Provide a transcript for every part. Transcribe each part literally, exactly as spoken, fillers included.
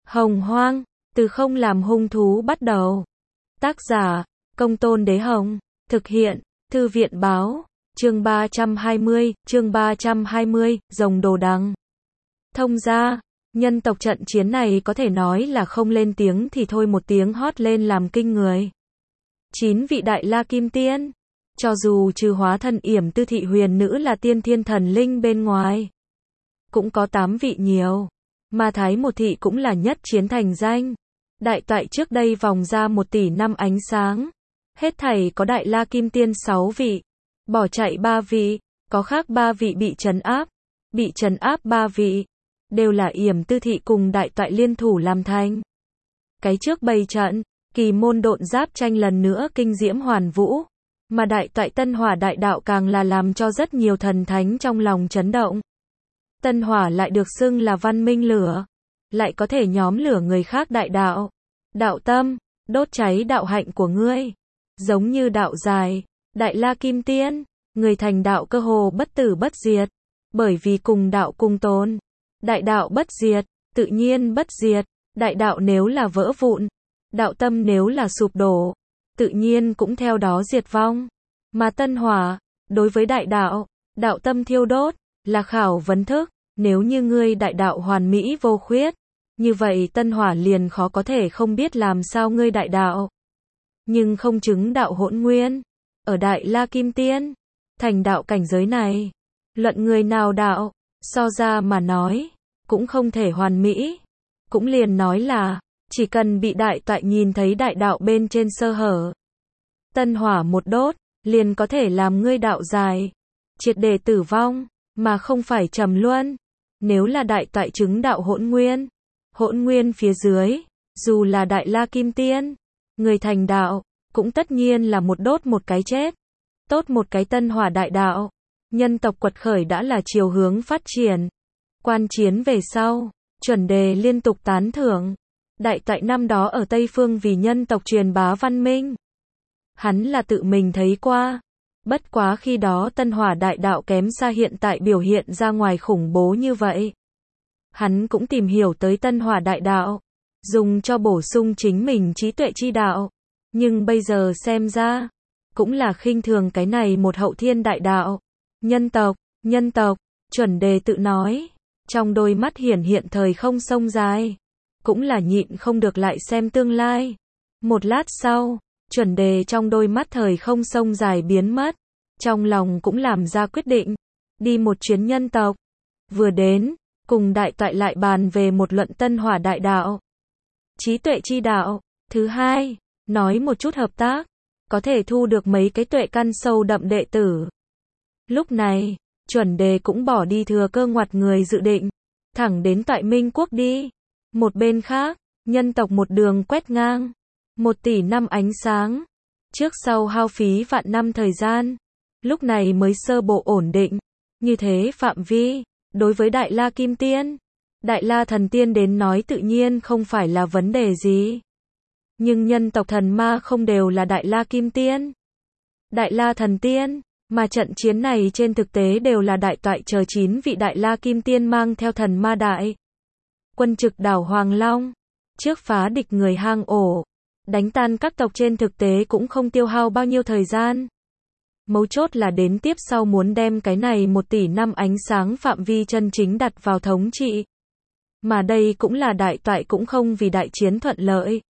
Hồng Hoang, từ không làm hung thú bắt đầu. Tác giả, Công Tôn Đế Hồng. Thực hiện, Thư viện Báo. Chương ba trăm hai mươi, chương ba trăm hai mươi, Rồng Đồ Đằng. Thông ra, nhân tộc trận chiến này có thể nói là không lên tiếng thì thôi một tiếng hót lên làm kinh người. Chín vị Đại La Kim Tiên, cho dù trừ hóa thân Yểm Tư Thị Huyền Nữ là tiên thiên thần linh bên ngoài, cũng có tám vị nhiều, mà Thái Một Thị cũng là nhất chiến thành danh. Đại toại trước đây vòng ra một tỷ năm ánh sáng, hết thảy có Đại La Kim Tiên sáu vị, bỏ chạy ba vị, có khác ba vị bị trấn áp, bị trấn áp ba vị, đều là Yểm Tư Thị cùng đại toại liên thủ làm thành. Cái trước bày trận, kỳ môn độn giáp tranh lần nữa kinh diễm hoàn vũ, mà đại toại Tân Hỏa đại đạo càng là làm cho rất nhiều thần thánh trong lòng chấn động. Tân Hỏa lại được xưng là văn minh lửa, lại có thể nhóm lửa người khác đại đạo, đạo tâm, đốt cháy đạo hạnh của ngươi, giống như đạo dài, Đại La Kim Tiên, người thành đạo cơ hồ bất tử bất diệt, bởi vì cùng đạo cùng tồn, đại đạo bất diệt, tự nhiên bất diệt, đại đạo nếu là vỡ vụn, đạo tâm nếu là sụp đổ, tự nhiên cũng theo đó diệt vong. Mà Tân Hỏa, đối với đại đạo, đạo tâm thiêu đốt, là khảo vấn thức, nếu như ngươi đại đạo hoàn mỹ vô khuyết, như vậy Tân Hỏa liền khó có thể không biết làm sao ngươi đại đạo. Nhưng không chứng đạo hỗn nguyên, ở Đại La Kim Tiên, thành đạo cảnh giới này, luận người nào đạo, so ra mà nói, cũng không thể hoàn mỹ. Cũng liền nói là, chỉ cần bị đại toại nhìn thấy đại đạo bên trên sơ hở, Tân Hỏa một đốt, liền có thể làm ngươi đạo dài, triệt để tử vong, mà không phải trầm luân. Nếu là đại toại chứng đạo hỗn nguyên, hỗn nguyên phía dưới, dù là Đại La Kim Tiên, người thành đạo, cũng tất nhiên là một đốt một cái chết, tốt một cái Tân Hỏa đại đạo. Nhân tộc quật khởi đã là chiều hướng phát triển. Quan chiến về sau, chuẩn đề liên tục tán thưởng. Đại toại năm đó ở Tây Phương vì nhân tộc truyền bá văn minh, hắn là tự mình thấy qua. Bất quá khi đó Tân Hỏa đại đạo kém xa hiện tại biểu hiện ra ngoài khủng bố như vậy. Hắn cũng tìm hiểu tới Tân Hỏa đại đạo, dùng cho bổ sung chính mình trí tuệ chi đạo. Nhưng bây giờ xem ra, cũng là khinh thường cái này một hậu thiên đại đạo. Nhân tộc, nhân tộc, chuẩn đề tự nói, trong đôi mắt hiển hiện thời không sông dài, cũng là nhịn không được lại xem tương lai. Một lát sau, chuẩn đề trong đôi mắt thời không sông dài biến mất, trong lòng cũng làm ra quyết định, đi một chuyến nhân tộc. Vừa đến, cùng đại toại lại bàn về một luận Tân Hỏa đại đạo, trí tuệ chi đạo. Thứ hai, nói một chút hợp tác, có thể thu được mấy cái tuệ căn sâu đậm đệ tử. Lúc này, chuẩn đề cũng bỏ đi thừa cơ ngoặt người dự định, thẳng đến toại Minh Quốc đi. Một bên khác, nhân tộc một đường quét ngang, một tỷ năm ánh sáng, trước sau hao phí vạn năm thời gian, lúc này mới sơ bộ ổn định. Như thế phạm vi, đối với Đại La Kim Tiên, Đại La Thần Tiên đến nói tự nhiên không phải là vấn đề gì. Nhưng nhân tộc thần ma không đều là Đại La Kim Tiên, Đại La Thần Tiên, mà trận chiến này trên thực tế đều là đại toại chờ chín vị Đại La Kim Tiên mang theo thần ma đại quân trực đảo Hoàng Long, trước phá địch người hang ổ, đánh tan các tộc trên thực tế cũng không tiêu hao bao nhiêu thời gian. Mấu chốt là đến tiếp sau muốn đem cái này một tỷ năm ánh sáng phạm vi chân chính đặt vào thống trị. Mà đây cũng là đại toại cũng không vì đại chiến thuận lợi,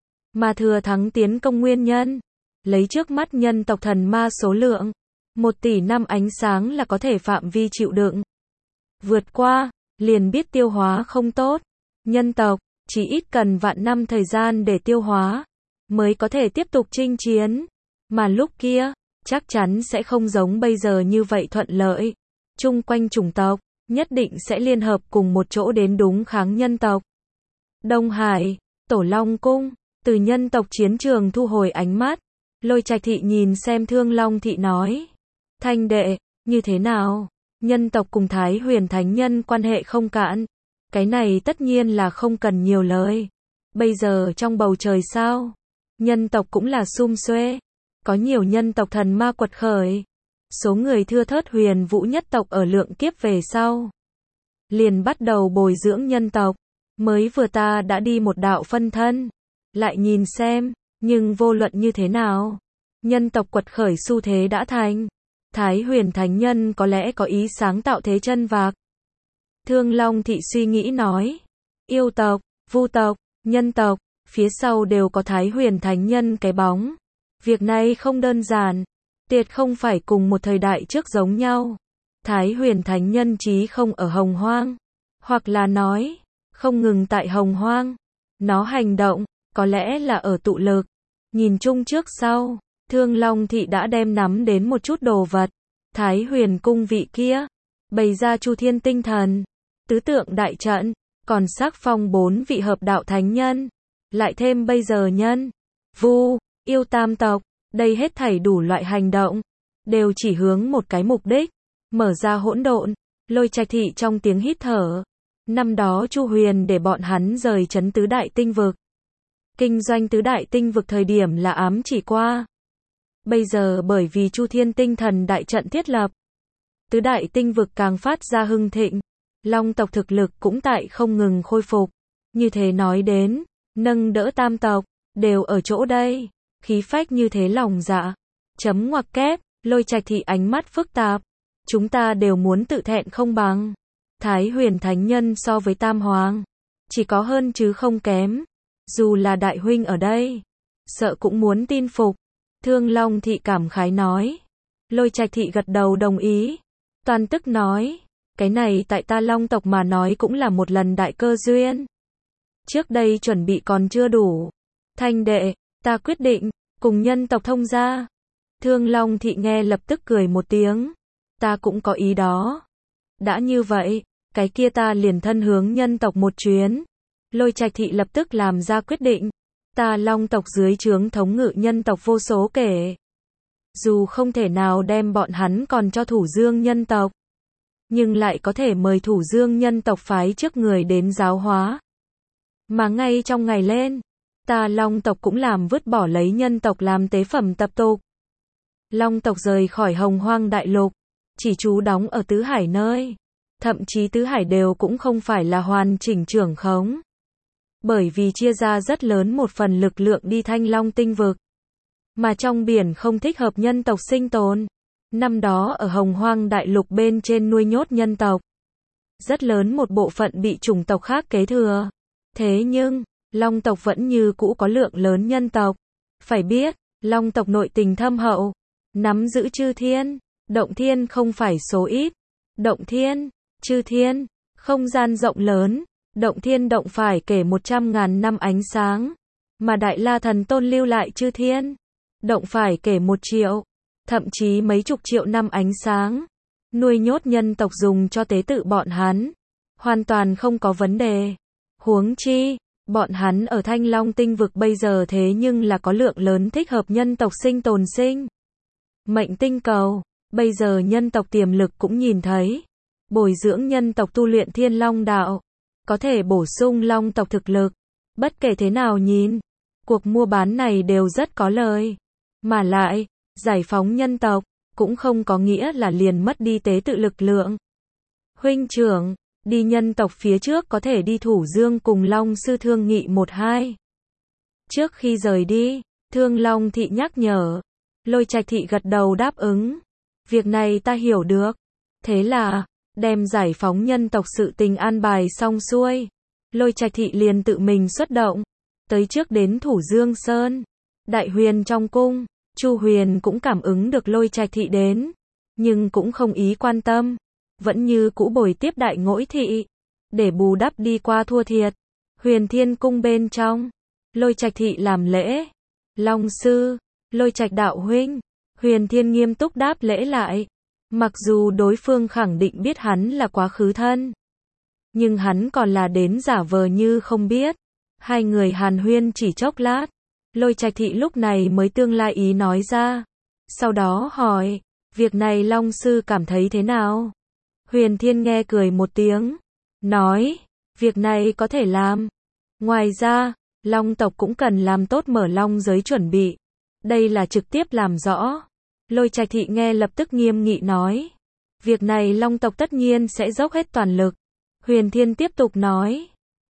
mà thừa thắng tiến công nguyên nhân. Lấy trước mắt nhân tộc thần ma số lượng, một tỷ năm ánh sáng là có thể phạm vi chịu đựng. Vượt qua, liền biết tiêu hóa không tốt. Nhân tộc, chỉ ít cần vạn năm thời gian để tiêu hóa, mới có thể tiếp tục chinh chiến. Mà lúc kia, chắc chắn sẽ không giống bây giờ như vậy thuận lợi. Chung quanh chủng tộc, nhất định sẽ liên hợp cùng một chỗ đến đúng kháng nhân tộc. Đông Hải, Tổ Long Cung, từ nhân tộc chiến trường thu hồi ánh mắt, Lôi Trạch Thị nhìn xem Thương Long Thị nói. Thanh đệ, như thế nào? Nhân tộc cùng Thái Huyền Thánh Nhân quan hệ không cạn. Cái này tất nhiên là không cần nhiều lời. Bây giờ trong bầu trời sao? Nhân tộc cũng là sum xuê. Có nhiều nhân tộc thần ma quật khởi. Số người thưa thớt Huyền Vũ nhất tộc ở lượng kiếp về sau, liền bắt đầu bồi dưỡng nhân tộc. Mới vừa ta đã đi một đạo phân thân. Lại nhìn xem, nhưng vô luận như thế nào, nhân tộc quật khởi xu thế đã thành. Thái Huyền Thánh Nhân có lẽ có ý sáng tạo thế chân vạc. Thương Long Thị suy nghĩ nói, yêu tộc, vu tộc, nhân tộc, phía sau đều có Thái Huyền Thánh Nhân cái bóng. Việc này không đơn giản, tuyệt không phải cùng một thời đại trước giống nhau. Thái Huyền Thánh Nhân chí không ở Hồng Hoang, hoặc là nói, không ngừng tại Hồng Hoang. Nó hành động, có lẽ là ở tụ lực. Nhìn chung trước sau, Thương Long Thị đã đem nắm đến một chút đồ vật. Thái Huyền Cung vị kia, bày ra Chu Thiên Tinh Thần, tứ tượng đại trận, còn sắc phong bốn vị hợp đạo thánh nhân, lại thêm bây giờ nhân, vu, yêu tam tộc, đây hết thảy đủ loại hành động, đều chỉ hướng một cái mục đích, mở ra hỗn độn. Lôi Trạch Thị trong tiếng hít thở. Năm đó Chu Huyền để bọn hắn rời trấn tứ đại tinh vực. Kinh doanh tứ đại tinh vực thời điểm là ám chỉ qua. Bây giờ bởi vì Chu Thiên Tinh Thần đại trận thiết lập, tứ đại tinh vực càng phát ra hưng thịnh. Long tộc thực lực cũng tại không ngừng khôi phục. Như thế nói đến, nâng đỡ tam tộc, đều ở chỗ đây. Khí phách như thế lòng dạ. Chấm ngoặc kép, Lôi Trạch Thị ánh mắt phức tạp. Chúng ta đều muốn tự thẹn không bằng. Thái Huyền Thánh Nhân so với Tam Hoàng, chỉ có hơn chứ không kém. Dù là đại huynh ở đây, sợ cũng muốn tin phục. Thương Long Thị cảm khái nói. Lôi Trạch Thị gật đầu đồng ý. Toàn tức nói, cái này tại ta Long tộc mà nói cũng là một lần đại cơ duyên. Trước đây chuẩn bị còn chưa đủ. Thanh đệ, ta quyết định, cùng nhân tộc thông gia. Thương Long Thị nghe lập tức cười một tiếng. Ta cũng có ý đó. Đã như vậy, cái kia ta liền thân hướng nhân tộc một chuyến. Lôi Trạch Thị lập tức làm ra quyết định. Ta Long tộc dưới trướng thống ngự nhân tộc vô số kể. Dù không thể nào đem bọn hắn còn cho Thủ Dương nhân tộc, nhưng lại có thể mời Thủ Dương nhân tộc phái trước người đến giáo hóa. Mà ngay trong ngày lên, ta Long tộc cũng làm vứt bỏ lấy nhân tộc làm tế phẩm tập tục. Long tộc rời khỏi Hồng Hoang đại lục, chỉ trú đóng ở Tứ Hải nơi. Thậm chí Tứ Hải đều cũng không phải là hoàn chỉnh trưởng khống. Bởi vì chia ra rất lớn một phần lực lượng đi Thanh Long tinh vực. Mà trong biển không thích hợp nhân tộc sinh tồn. Năm đó ở Hồng Hoang đại lục bên trên nuôi nhốt nhân tộc. Rất lớn một bộ phận bị chủng tộc khác kế thừa. Thế nhưng, Long tộc vẫn như cũ có lượng lớn nhân tộc. Phải biết, Long tộc nội tình thâm hậu, nắm giữ chư thiên, động thiên không phải số ít. Động thiên, chư thiên, không gian rộng lớn, động thiên động phải kể một trăm ngàn năm ánh sáng, mà Đại La Thần Tôn lưu lại chư thiên, động phải kể một triệu, thậm chí mấy chục triệu năm ánh sáng, nuôi nhốt nhân tộc dùng cho tế tự bọn hắn, hoàn toàn không có vấn đề. Huống chi, bọn hắn ở Thanh Long tinh vực bây giờ thế nhưng là có lượng lớn thích hợp nhân tộc sinh tồn sinh. Mệnh tinh cầu, bây giờ nhân tộc tiềm lực cũng nhìn thấy. Bồi dưỡng nhân tộc tu luyện Thiên Long đạo, có thể bổ sung Long tộc thực lực. Bất kể thế nào nhìn, cuộc mua bán này đều rất có lời. Mà lại, giải phóng nhân tộc, cũng không có nghĩa là liền mất đi tế tự lực lượng. Huynh trưởng, đi nhân tộc phía trước có thể đi Thủ Dương cùng Long sư thương nghị một hai. Trước khi rời đi, Thương Long Thị nhắc nhở. Lôi Trạch Thị gật đầu đáp ứng. Việc này ta hiểu được. Thế là, đem giải phóng nhân tộc sự tình an bài xong xuôi. Lôi Trạch Thị liền tự mình xuất động. Tới trước đến Thủ Dương Sơn. Đại Huyền trong cung, Chu Huyền cũng cảm ứng được Lôi Trạch Thị đến. Nhưng cũng không ý quan tâm. Vẫn như cũ bồi tiếp Đại Ngỗi Thị. Để bù đắp đi qua thua thiệt. Huyền Thiên cung bên trong. Lôi Trạch Thị làm lễ. Long sư, Lôi Trạch đạo huynh. Huyền Thiên nghiêm túc đáp lễ lại. Mặc dù đối phương khẳng định biết hắn là quá khứ thân, nhưng hắn còn là đến giả vờ như không biết. Hai người hàn huyên chỉ chốc lát. Lôi Trạch Thị lúc này mới tương lai ý nói ra. Sau đó hỏi, việc này Long sư cảm thấy thế nào? Huyền Thiên nghe cười một tiếng, nói, việc này có thể làm. Ngoài ra, Long tộc cũng cần làm tốt mở Long giới chuẩn bị. Đây là trực tiếp làm rõ. Lôi Trạch Thị nghe lập tức nghiêm nghị nói, việc này Long tộc tất nhiên sẽ dốc hết toàn lực. Huyền Thiên tiếp tục nói,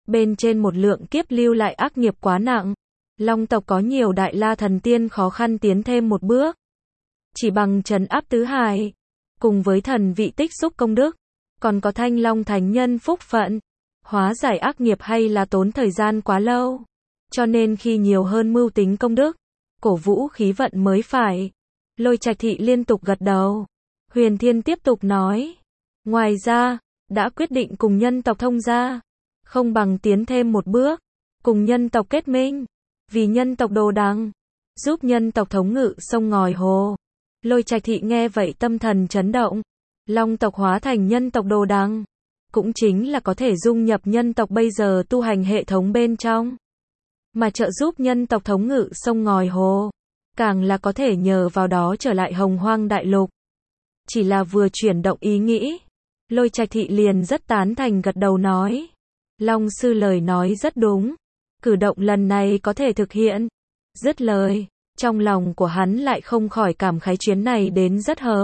Bên trên một lượng kiếp lưu lại ác nghiệp quá nặng. Long tộc có nhiều đại la thần tiên khó khăn tiến thêm một bước. Chỉ bằng trấn áp tứ hải, cùng với thần vị tích xúc công đức, còn có thanh long thánh nhân phúc phận, hóa giải ác nghiệp hay là tốn thời gian quá lâu. Cho nên khi nhiều hơn mưu tính công đức, cổ vũ khí vận mới phải. Lôi Trạch Thị liên tục gật đầu. Huyền Thiên tiếp tục nói. Ngoài ra, đã quyết định cùng nhân tộc thông gia. Không bằng tiến thêm một bước, cùng nhân tộc kết minh. Vì nhân tộc đồ đằng, giúp nhân tộc thống ngự sông ngòi hồ. Lôi Trạch Thị nghe vậy tâm thần chấn động. Long tộc hóa thành nhân tộc đồ đằng, cũng chính là có thể dung nhập nhân tộc bây giờ tu hành hệ thống bên trong. Mà trợ giúp nhân tộc thống ngự sông ngòi hồ, càng là có thể nhờ vào đó trở lại hồng hoang đại lục. Chỉ là vừa chuyển động ý nghĩ, Lôi Trạch Thị liền rất tán thành gật đầu nói. Long sư lời nói rất đúng, cử động lần này có thể thực hiện. Dứt lời, trong lòng của hắn lại không khỏi cảm khái chuyến này đến rất hợp.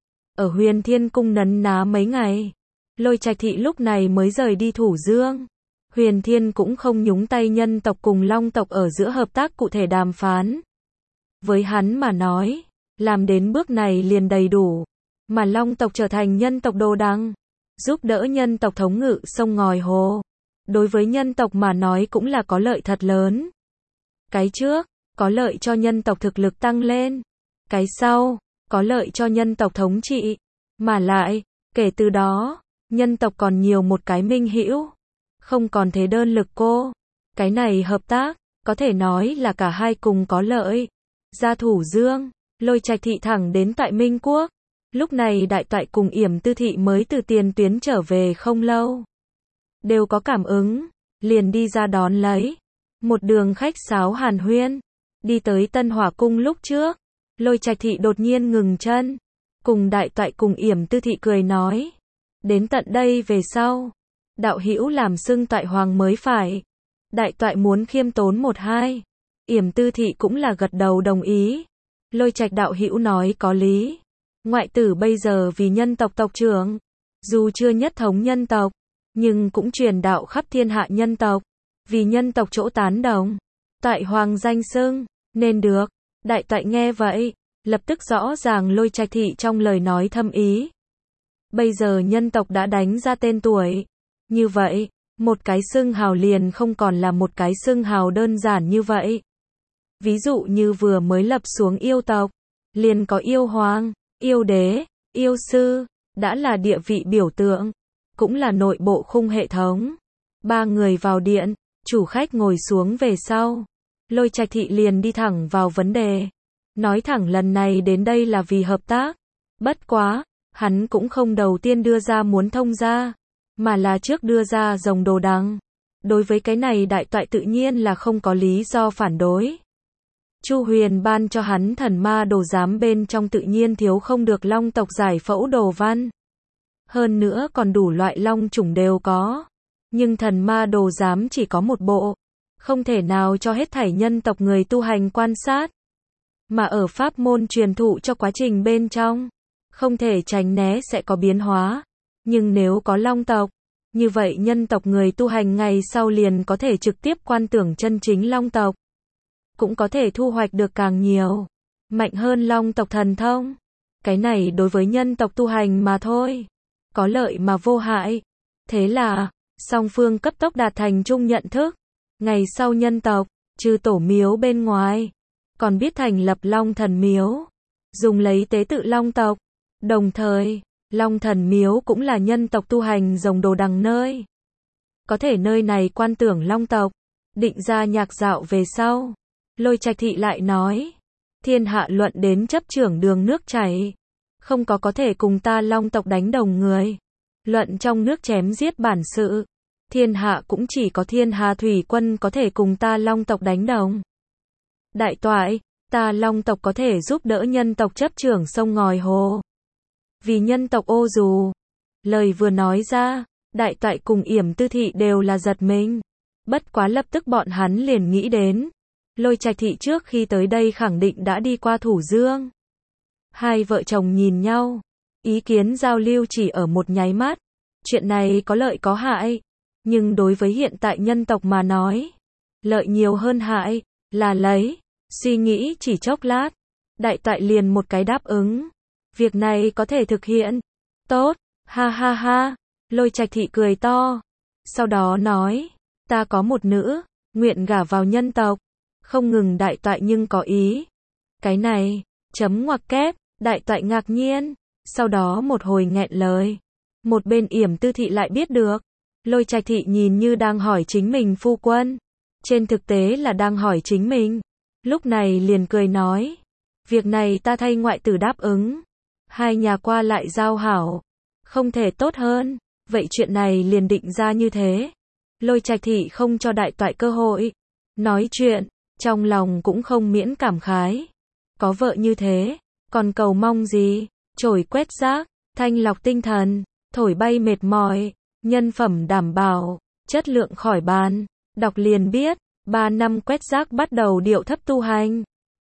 Ở Huyền Thiên Cung nấn ná mấy ngày, Lôi Trạch Thị lúc này mới rời đi Thủ Dương. Huyền Thiên cũng không nhúng tay nhân tộc cùng Long tộc ở giữa hợp tác cụ thể đàm phán. Với hắn mà nói, làm đến bước này liền đầy đủ, mà Long tộc trở thành nhân tộc đồ đằng, giúp đỡ nhân tộc thống ngự sông ngòi hồ. Đối với nhân tộc mà nói cũng là có lợi thật lớn. Cái trước, có lợi cho nhân tộc thực lực tăng lên. Cái sau, có lợi cho nhân tộc thống trị. Mà lại, kể từ đó, nhân tộc còn nhiều một cái minh hữu, không còn thế đơn lực cô. Cái này hợp tác, có thể nói là cả hai cùng có lợi. Ra Thủ Dương, Lôi Trạch Thị thẳng đến tại Minh Quốc. Lúc này đại toại cùng Yểm Tư Thị mới từ tiền tuyến trở về không lâu. Đều có cảm ứng, liền đi ra đón lấy. Một đường khách sáo hàn huyên, đi tới Tân Hỏa Cung lúc trước. Lôi Trạch Thị đột nhiên ngừng chân, cùng đại toại cùng Yểm Tư Thị cười nói. Đến tận đây về sau, đạo hữu làm xưng toại hoàng mới phải. Đại toại muốn khiêm tốn một hai. Yểm Tư Thị cũng là gật đầu đồng ý. Lôi Trạch đạo hữu nói có lý. Ngoại tử bây giờ vì nhân tộc tộc trưởng, dù chưa nhất thống nhân tộc, nhưng cũng truyền đạo khắp thiên hạ nhân tộc, vì nhân tộc chỗ tán đồng. Toại hoàng danh xưng, nên được. Đại toại nghe vậy, lập tức rõ ràng Lôi Trạch Thị trong lời nói thâm ý. Bây giờ nhân tộc đã đánh ra tên tuổi. Như vậy, một cái xưng hào liền không còn là một cái xưng hào đơn giản như vậy. Ví dụ như vừa mới lập xuống yêu tộc, liền có yêu hoàng, yêu đế, yêu sư, đã là địa vị biểu tượng, cũng là nội bộ khung hệ thống. Ba người vào điện, chủ khách ngồi xuống về sau. Lôi Trạch Thị liền đi thẳng vào vấn đề. Nói thẳng lần này đến đây là vì hợp tác. Bất quá, hắn cũng không đầu tiên đưa ra muốn thông gia, mà là trước đưa ra rồng đồ đằng. Đối với cái này đại toại tự nhiên là không có lý do phản đối. Chu Huyền ban cho hắn thần ma đồ giám bên trong tự nhiên thiếu không được long tộc giải phẫu đồ văn. Hơn nữa còn đủ loại long chủng đều có. Nhưng thần ma đồ giám chỉ có một bộ, không thể nào cho hết thảy nhân tộc người tu hành quan sát. Mà ở pháp môn truyền thụ cho quá trình bên trong, không thể tránh né sẽ có biến hóa. Nhưng nếu có long tộc, như vậy nhân tộc người tu hành ngày sau liền có thể trực tiếp quan tưởng chân chính long tộc. Cũng có thể thu hoạch được càng nhiều, mạnh hơn long tộc thần thông. Cái này đối với nhân tộc tu hành mà thôi, có lợi mà vô hại. Thế là, song phương cấp tốc đạt thành chung nhận thức. Ngày sau nhân tộc, trừ tổ miếu bên ngoài, còn biết thành lập long thần miếu, dùng lấy tế tự long tộc. Đồng thời, long thần miếu cũng là nhân tộc tu hành rồng đồ đằng nơi. Có thể nơi này quan tưởng long tộc, định ra nhạc dạo về sau. Lôi Trạch Thị lại nói, thiên hạ luận đến chấp trưởng đường nước chảy, không có có thể cùng ta long tộc đánh đồng người. Luận trong nước chém giết bản sự, thiên hạ cũng chỉ có Thiên Hà Thủy Quân có thể cùng ta long tộc đánh đồng. Đại toại, ta long tộc có thể giúp đỡ nhân tộc chấp trưởng sông ngòi hồ. Vì nhân tộc ô dù. Lời vừa nói ra, đại toại cùng Yểm Tư Thị đều là giật mình. Bất quá lập tức bọn hắn liền nghĩ đến. Lôi Trạch Thị trước khi tới đây khẳng định đã đi qua Thủ Dương. Hai vợ chồng nhìn nhau, ý kiến giao lưu chỉ ở một nháy mắt. Chuyện này có lợi có hại, Nhưng đối với hiện tại nhân tộc mà nói, lợi nhiều hơn hại, là lấy. Suy nghĩ chỉ chốc lát, đại toại liền một cái đáp ứng. Việc này có thể thực hiện. Tốt, ha ha ha. Lôi Trạch Thị cười to. Sau đó nói, ta có một nữ, nguyện gả vào nhân tộc. Không ngừng đại toại nhưng có ý. Cái này, chấm ngoặc kép, đại toại ngạc nhiên. Sau đó một hồi nghẹn lời. Một bên Yểm Tư Thị lại biết được. Lôi Trạch Thị nhìn như đang hỏi chính mình phu quân. Trên thực tế là đang hỏi chính mình. Lúc này liền cười nói. Việc này ta thay ngoại tử đáp ứng. Hai nhà qua lại giao hảo. Không thể tốt hơn. Vậy chuyện này liền định ra như thế. Lôi Trạch Thị không cho đại toại cơ hội. Nói chuyện. Trong lòng cũng không miễn cảm khái. Có vợ như thế. Còn cầu mong gì. Chổi quét rác. Thanh lọc tinh thần. Thổi bay mệt mỏi. Nhân phẩm đảm bảo. Chất lượng khỏi bàn. Đọc liền biết. Ba năm quét rác bắt đầu điệu thấp tu hành.